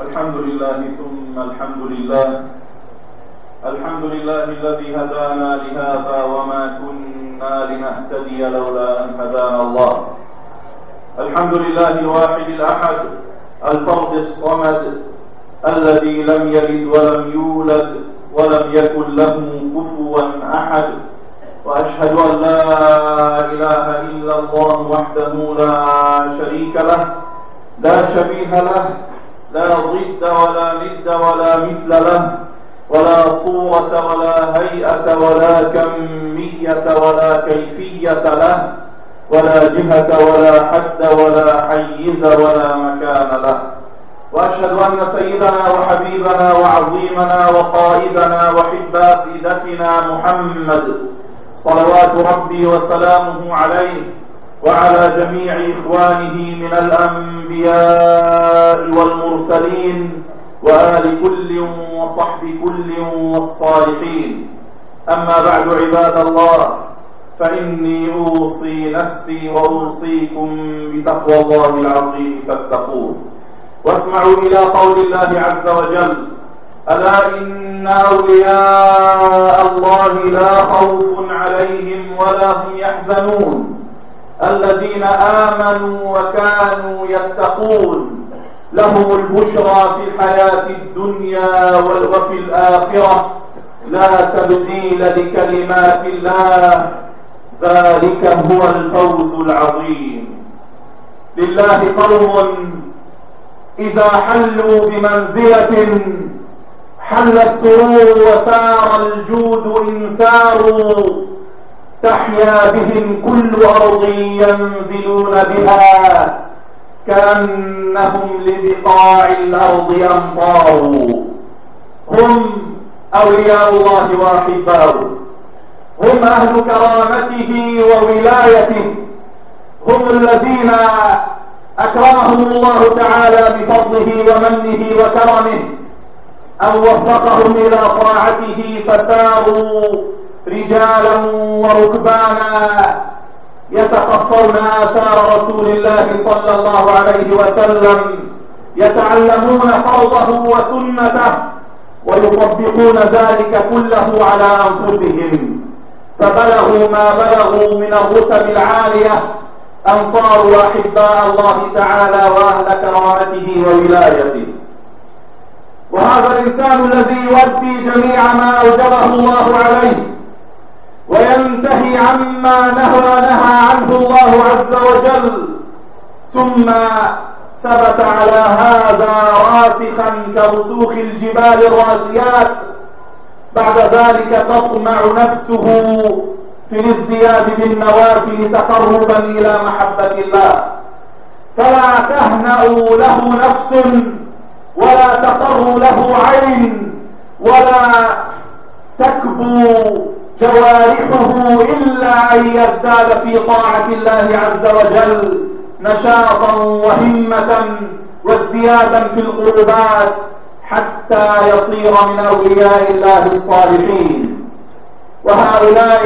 الحمد لله ثم الحمد لله. الحمد لله الذي هدانا لهذا وما كنا لنهتدي لولا أن هدانا الله. الحمد لله الواحد الأحد الفرد الصمد الذي لم يلد ولم يولد ولم يكن له كفوا أحد، وأشهد أن لا إله إلا الله وحده لا شريك له، لا شبيه له، لا ضد ولا ند ولا مثل له، ولا صورة ولا هيئة ولا كمية ولا كيفية له، ولا جهة ولا حد ولا حيز ولا مكان له. وأشهد أن سيدنا وحبيبنا وعظيمنا وقائدنا وحب أفئدتنا محمد صلوات ربي وسلامه عليه وعلى جميع إخوانه من الأنبياء والمرسلين وآل كل وصحب كل والصالحين. أما بعد عباد الله، فإني أوصي نفسي وأوصيكم بتقوى الله العظيم فاتقوه. واسمعوا إلى قول الله عز وجل: ألا إن أولياء الله لا خوف عليهم ولا هم يحزنون الذين آمنوا وكانوا يتقون لهم البشرى في الحياة الدنيا وفي الآخرة لا تبديل لكلمات الله ذلك هو الفوز العظيم. لله قوم إذا حلوا بمنزلة حل السرور وسار الجود إن ساروا، تحيا بهم كل أرض ينزلون بها كأنهم لبقاع الأرض أمطار. هم أولياء الله وأحباؤه، هم أهل كرامته وولايته، هم الذين أكرمهم الله تعالى بفضله ومنه وكرمه أن وفقهم إلى طاعته فساروا رجالا وركبانا يتقفون آثار رسول الله صلى الله عليه وسلم، يتعلمون فرضه وسنته ويطبقون ذلك كله على أنفسهم، فبلغوا ما بلغوا من الرتب العالية، أن صاروا أحباء الله تعالى وأهل كرامته وولايته. وهذا الإنسان الذي يؤدي جميع ما أوجبه الله عليه وينتهي عما نهى عنه الله عز وجل، ثم ثبت على هذا راسخا كرسوخ الجبال الراسيات، بعد ذلك تطمع نفسه في الازدياد بالنوافل تقربا إلى محبة الله، فلا تهنأ له نفس ولا تقر له عين ولا تكبو جوارحه إلا أن يزداد في طاعة الله عز وجل نشاطا وهمة وازديادا في القربات حتى يصير من أولياء الله الصالحين. وهؤلاء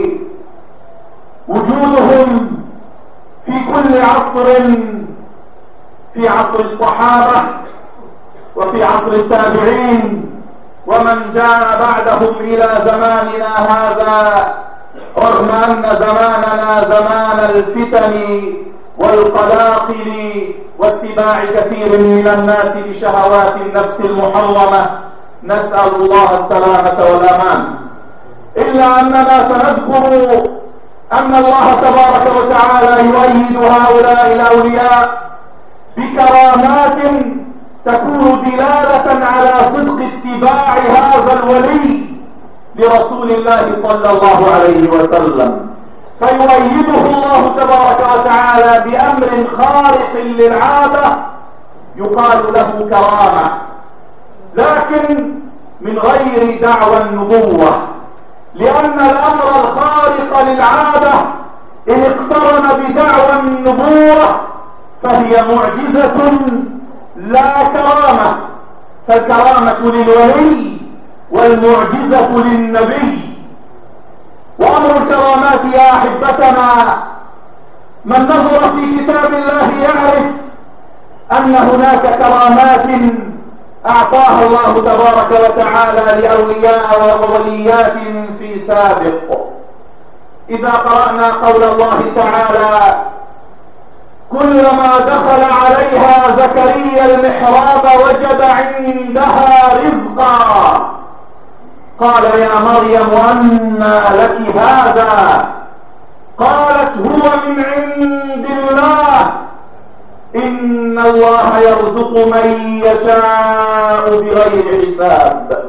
وجودهم في كل عصر، في عصر الصحابة وفي عصر التابعين ومن جاء بعدهم إلى زماننا هذا، رغم أن زماننا زمان الفتن والقلاقل واتباع كثير من الناس لشهوات النفس المحرمة، نسأل الله السلامة والأمان. إلا أننا سنذكر أن الله تبارك وتعالى يؤيد هؤلاء الأولياء بكرامات تكون دلالة على صدق اتباع هذا الولي لرسول الله صلى الله عليه وسلم، فيؤيده الله تبارك وتعالى بأمر خارق للعادة يقال له كرامة، لكن من غير دعوى النبوة، لأن الأمر الخارق للعادة إن اقترن بدعوى النبوة فهي معجزة لا كرامة، فالكرامة للولي والمعجزة للنبي. وأمر الكرامات يا أحبتنا من نظر في كتاب الله يعرف أن هناك كرامات أعطاها الله تبارك وتعالى لأولياء ووليات في سابق. إذا قرأنا قول الله تعالى: كلما دخل عليها زكريا المحراب وجد عندها رزقا قال يا مريم أنى لك هذا؟ قالت هو من عند الله إن الله يرزق من يشاء بغير حساب.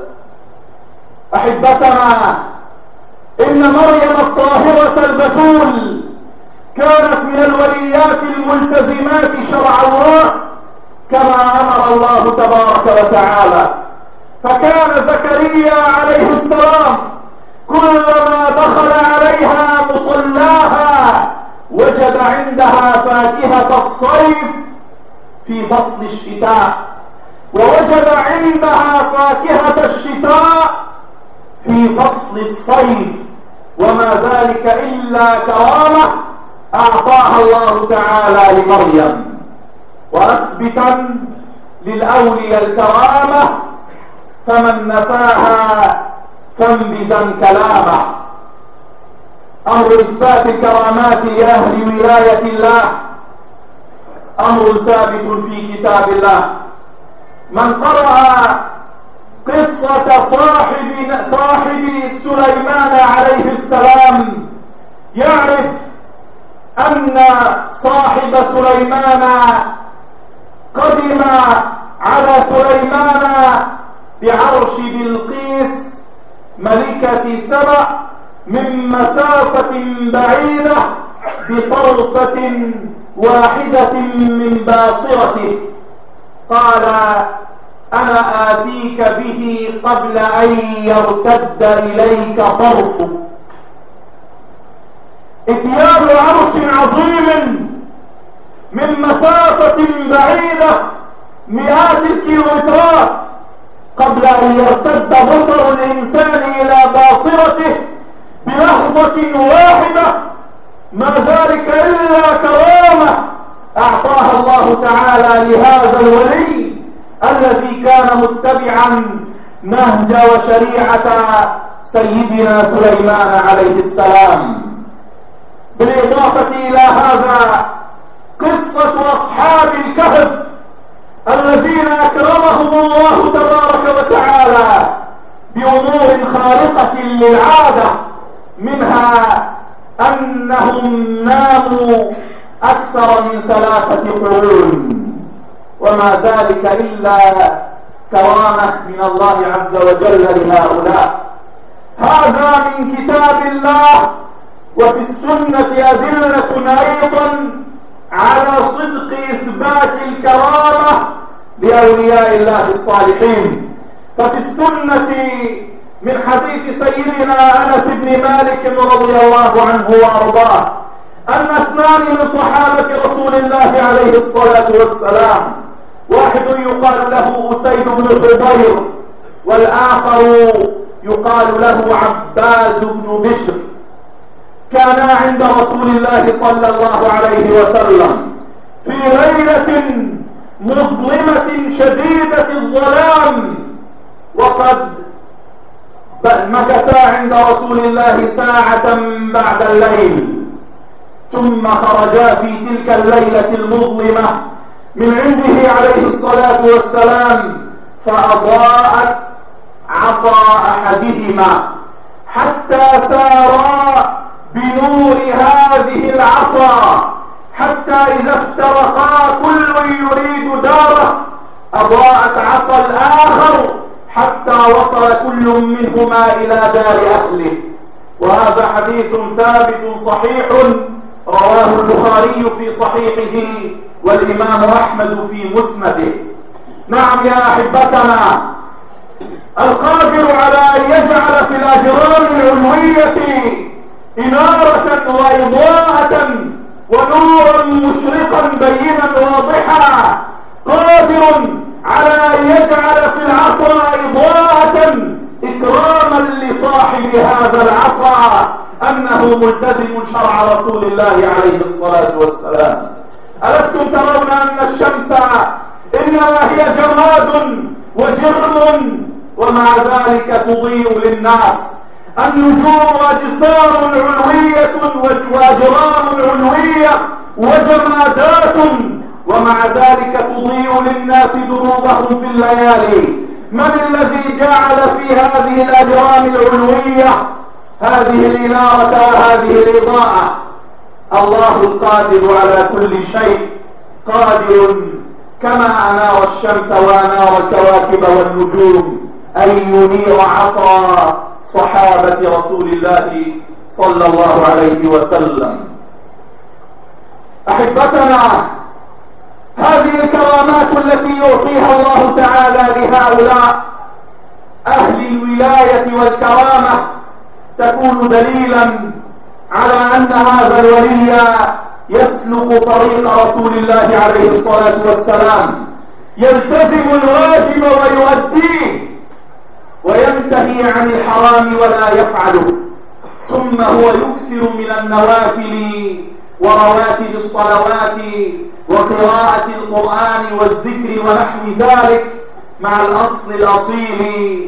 أحبتنا، إن مريم الطاهرة البتول كانت من الوليات الملتزمات شرع الله كما أمر الله تبارك وتعالى. فكان زكريا عليه السلام كلما دخل عليها مصلاها وجد عندها فاكهة الصيف في فصل الشتاء، ووجد عندها فاكهة الشتاء في فصل الصيف، وما ذلك إلا كرامة أعطاها الله تعالى لمريم. وأثبتا للأولياء الكرامة فمن نفاها فانبذا كلامه. أمر إثبات الكرامات لأهل ولاية الله أمر ثابت في كتاب الله. من قرأ قصة صاحب سليمان عليه السلام يعرف أن صاحب سليمان قدم على سليمان بعرش بلقيس ملكة سبأ من مسافة بعيدة بطرفة واحدة من باصرته. قال أنا آتيك به قبل أن يرتد إليك طرفك. اتيان عرش عظيم من مسافة بعيدة مئات الكيلومترات قبل أن يرتد بصر الإنسان إلى باصرته بلحظة واحدة، ما ذلك إلا كرامة أعطاها الله تعالى لهذا الولي الذي كان متبعا نهج وشريعة سيدنا سليمان عليه السلام. بالإضافة إلى هذا قصة أصحاب الكهف الذين أكرمهم الله تبارك وتعالى بأمور خارقة للعادة، منها أنهم ناموا أكثر من 3 قرون، وما ذلك إلا كرامة من الله عز وجل لهؤلاء. هذا من كتاب الله، وفي السنة أدلة أيضا على صدق إثبات الكرامة لأولياء الله الصالحين. ففي السنة من حديث سيدنا أنس بن مالك رضي الله عنه وأرضاه أن 2 من صحابة رسول الله عليه الصلاة والسلام، واحد يقال له أسيد بن حضير والآخر يقال له عباد بن بشر، كانا عند رسول الله صلى الله عليه وسلم في ليلة مظلمة شديدة الظلام، وقد مكثا عند رسول الله ساعة بعد الليل، ثم خرجا في تلك الليلة المظلمة من عنده عليه الصلاة والسلام، فأضاءت عصا أحدهما حتى سارا بنور هذه العصا، حتى إذا افترقا كل يريد داره أضاءت عصا الآخر حتى وصل كل منهما إلى دار أهله. وهذا حديث ثابت صحيح رواه البخاري في صحيحه والإمام أحمد في مسنده. نعم يا أحبتنا، القادر على أن يجعل في الأجرام العلوية إنارة وإضاءة ونورا مشرقا بينا واضحا، قادر على أن يجعل في العصا إضاءة إكراما لصاحب هذا العصا أنه ملتزم شرع رسول الله عليه الصلاة والسلام. ألستم ترون أن الشمس إنما هي جراد، ومع ذلك تضيء للناس. النجوم أجسام علوية وأجرام علوية وجمادات، ومع ذلك تضيء للناس دروبهم في الليالي. من الذي جعل في هذه الأجرام العلوية هذه الإنارة وهذه الإضاءة؟ الله القادر على كل شيء، قادر كما أنار الشمس وأنار الكواكب والنجوم أن ينير عصا صحابة رسول الله صلى الله عليه وسلم. أحبتنا، هذه الكرامات التي يعطيها الله تعالى لهؤلاء أهل الولاية والكرامة تكون دليلا على أن هذا الولي يسلك طريق رسول الله عليه الصلاة والسلام، يلتزم الواجب ويؤديه، وينتهي عن الحرام ولا يفعله، ثم هو يكثر من النوافل ورواتب الصلوات وقراءة القرآن والذكر ونحو ذلك، مع الأصل الأصيل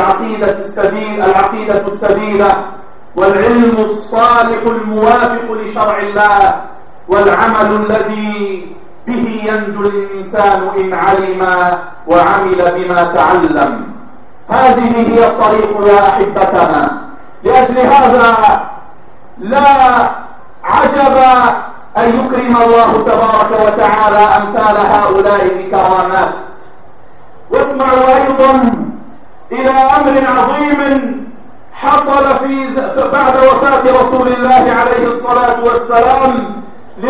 العقيدة السديدة والعلم الصالح الموافق لشرع الله، والعمل الذي به ينجو الإنسان إن علم وعمل بما تعلم. هذه هي الطريق يا أحبتنا. لأجل هذا لا عجب أن يكرم الله تبارك وتعالى أمثال هؤلاء بكرامات. واسمعوا أيضا إلى أمر عظيم حصل بعد وفاة رسول الله عليه الصلاة والسلام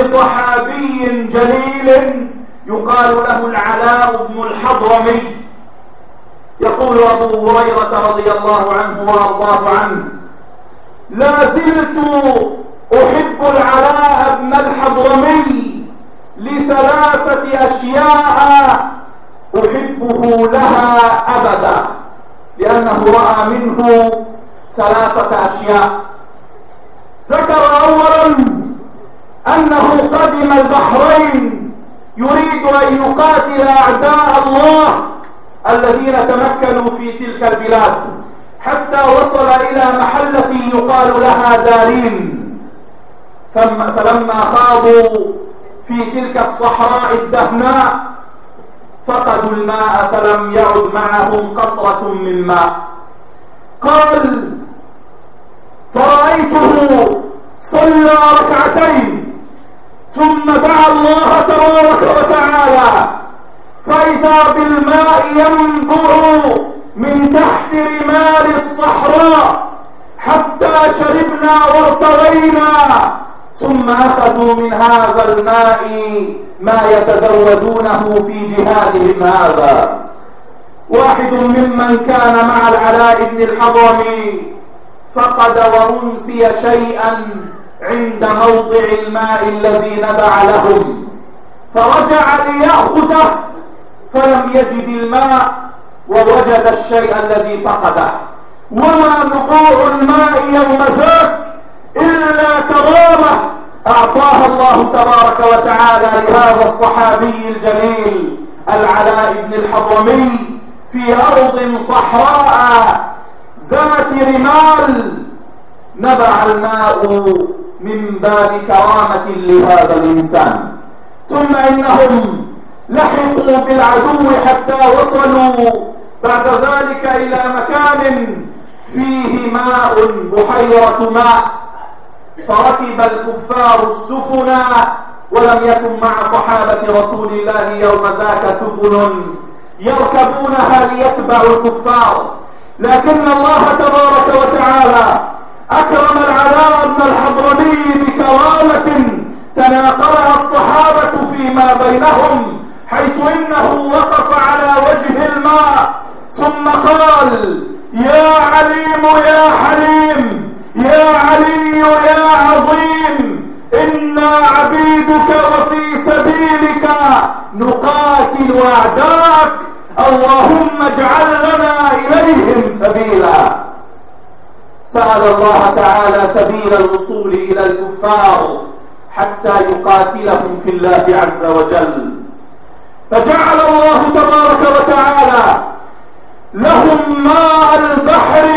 لصحابي جليل يقال له العلاء بن الحضرمي. يقول أبو هريرة رضي الله عنه وأرضاه عنه: لا زلت أحب العلاء بن الحضرمي لثلاثة أشياء أحبه لها أبدا، لأنه رأى منه ثلاثة أشياء. ذكر أولا أنه قدم البحرين يريد أن يقاتل أعداء الله الذين تمكنوا في تلك البلاد، حتى وصل إلى محلة يقال لها دارين. فلما خاضوا في تلك الصحراء الدهناء فقدوا الماء فلم يعد معهم قطرة من ماء. قال: فرأيته صلى ركعتين ثم دعا الله تبارك وتعالى، فإذا بالماء ينبع من تحت رمال الصحراء حتى شربنا وارتوينا، ثم أخذوا من هذا الماء ما يتزودونه في جهادهم هذا. واحد ممن كان مع العلاء بن الحضرمي فقد ونسي شيئا عند موضع الماء الذي نبع لهم، فرجع ليأخذه فلم يجد الماء ووجد الشيء الذي فقده. وما نبوع الماء يوم ذاك إلا كرامة أعطاها الله تبارك وتعالى لهذا الصحابي الجليل العلاء بن الحضرمي في أرض صحراء ذات رمال، نبع الماء من باب كرامة لهذا الإنسان. ثم إنهم لحقوا بالعدو حتى وصلوا بعد ذلك إلى مكان فيه ماء، بحيرة ماء، فركب الكفار السفن، ولم يكن مع صحابة رسول الله يوم ذاك سفن يركبونها ليتبعوا الكفار، لكن الله تبارك وتعالى أكرم العلاء بن الحضرمي بكرامة تناقلها الصحابة فيما بينهم، حيث إنه وقف على وجه الماء ثم قال: يا عليم يا حليم، يا علي يا عظيم، إنا عبيدك وفي سبيلك نقاتل أعداءك، اللهم اجعل لنا إليهم سبيلا. سأل الله تعالى سبيل الوصول إلى الكفار حتى يقاتلهم في الله عز وجل، فجعل الله تبارك وتعالى لهم ماء البحر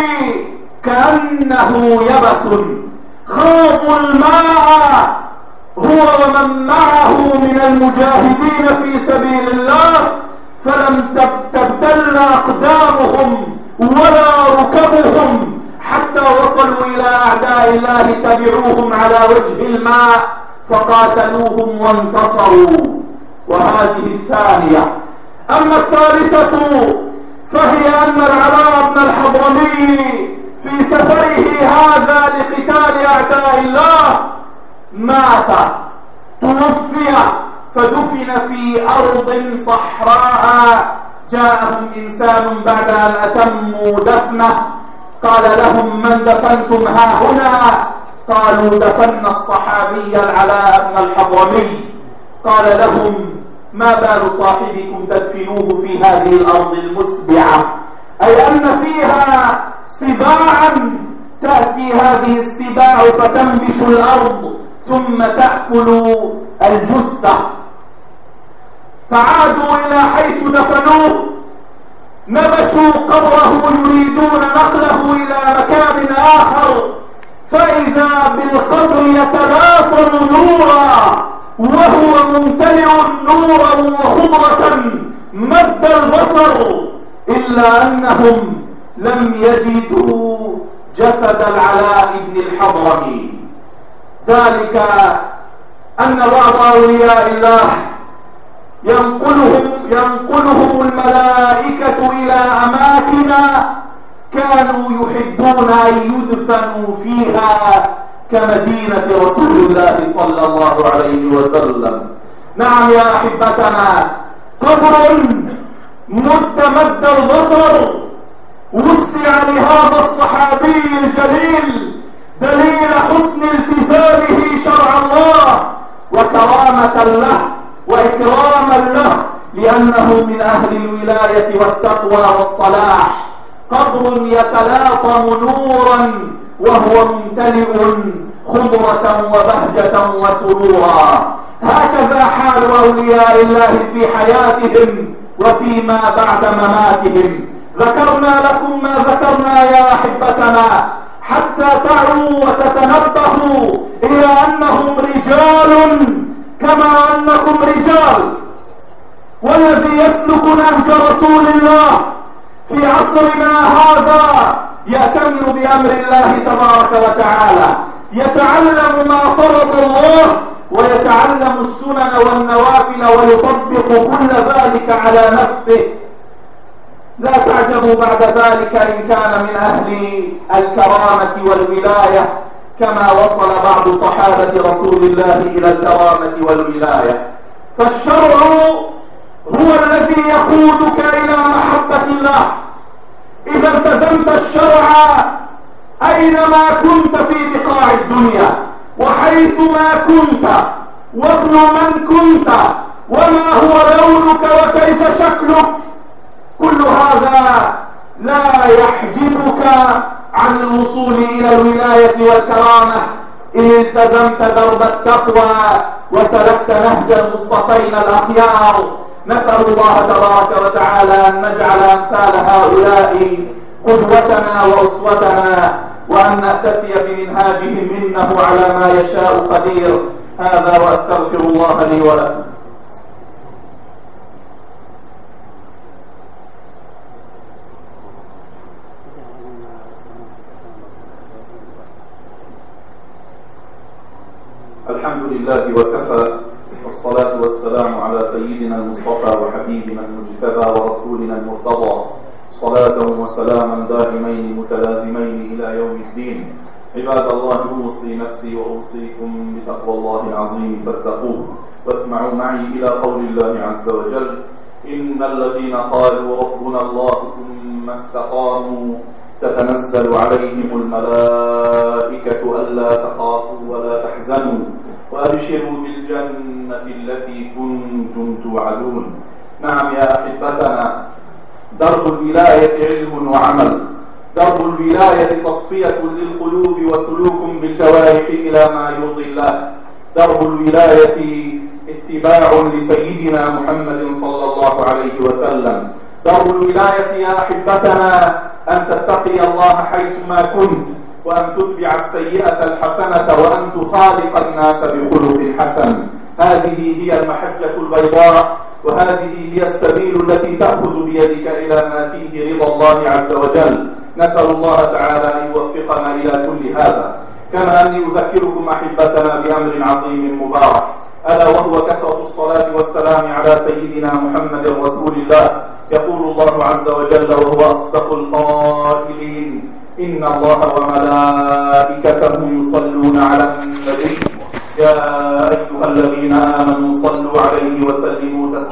كأنه يبس، خاضوا الماء هو ومن معه من المجاهدين في سبيل الله، فلم تبتل أقدامهم ولا ركبهم حتى وصلوا إلى أعداء الله، تبعوهم على وجه الماء فقاتلوهم وانتصروا. وهذه الثانية. أما الثالثة فهي أن العلاء بن الحضرمي في سفره هذا لقتال أعداء الله مات، توفي، فدفن في أرض صحراء. جاءهم إنسان بعد أن أتموا دفنه قال لهم: من دفنتم ها هنا؟ قالوا: دفن الصحابي العلاء بن الحضرمي. قال لهم: ما بال صاحبكم تدفنوه في هذه الأرض المسبعة؟ أي أن فيها سباعا، تأتي هذه السباع فتنبش الأرض ثم تأكل الجثة. فعادوا إلى حيث دفنوه، نبشوا قبره يريدون نقله إلى مكان آخر، فإذا بالقبر يتلاطم نورا وهو ممتلئ نورا وخضرة مد البصر، إلا أنهم لم يجدوا جسد العلاء بن الحضرمي. ذلك أن بعض أولياء الله ينقلهم الملائكة إلى أماكن كانوا يحبون أن يدفنوا فيها كمدينة رسول الله صلى الله عليه وسلم. نعم يا أحبتنا، قبر مد البصر وسع لهذا الصحابي الجليل، دليل حسن التزامه شرع الله وكرامة له وإكراما له، لأنه من أهل الولاية والتقوى والصلاح. قبر يتلاطم نورا وهو ممتلئ خضرة وبهجة وسرورا. هكذا حال أولياء الله في حياتهم وفيما بعد مماتهم. ذكرنا لكم ما ذكرنا يا أحبتنا حتى تعوا وتتنبهوا إلى أنهم رجال كما أنكم رجال. والذي يسلك نهج رسول الله في عصرنا هذا يأتمر بأمر الله تبارك وتعالى، يتعلم ما فرض الله ويتعلم السنن والنوافل ويطبق كل ذلك على نفسه. لا تعجبوا بعد ذلك إن كان من أهل الكرامة والولاية، كما وصل بعض صحابة رسول الله إلى الكرامة والولاية. فالشرع هو الذي يقودك إلى محبة الله. إذا التزمت الشرع أينما كنت في بقاع الدنيا وحيثما كنت وابن من كنت وما هو لونك وكيف شكلك، كل هذا لا يحجبك عن الوصول إلى الولاية والكرامة إن التزمت درب التقوى وسلكت نهج المصطفين الأخيار. نسأل الله تبارك وتعالى أن نجعل أمثال هؤلاء قدوتنا وأسوتنا، وأن نأتسي بمنهاجهم إنه على ما يشاء قدير. هذا وأستغفر الله لي ولكم. الحمد لله وكفى، والصلاة والسلام على سيدنا المصطفى وحبيبنا المجتبى ورسولنا المرتضى، صلاة وسلاما دائمين متلازمين إلى يوم الدين. عباد الله، أوصي نفسي وأوصيكم بتقوى الله العظيم فاتقوه. واسمعوا معي إلى قول الله عز وجل: إن الذين قالوا ربنا الله ثم استقاموا تتنزل عليهم الملائكة ألا تخافوا ولا تحزنوا وأبشروا بالجنة التي كنتم توعدون. نعم يا أحبتنا، درب الولاية علم وعمل، درب الولاية تصفية للقلوب وسلوك بالجوارح إلى ما يرضي الله، درب الولاية اتباع لسيدنا محمد صلى الله عليه وسلم، دور الولاية يا أحبتنا أن تتقي الله حيثما كنت، وأن تتبع السيئة الحسنة، وأن تخالق الناس بخلق حسن. هذه هي المحجة البيضاء، وهذه هي السبيل التي تأخذ بيدك إلى ما فيه رضا الله عز وجل. نسأل الله تعالى أن يوفقنا إلى كل هذا. كما أني أذكركم أحبتنا بأمر عظيم مبارك، ألا وهو كثرة الصلاة والسلام على سيدنا محمد رسول الله. يقول الله عز وجل وهو أصدق القائلين: إن الله وملائكته يصلون على النبي يا أيها الذين آمنوا صلوا عليه وسلموا تسليما.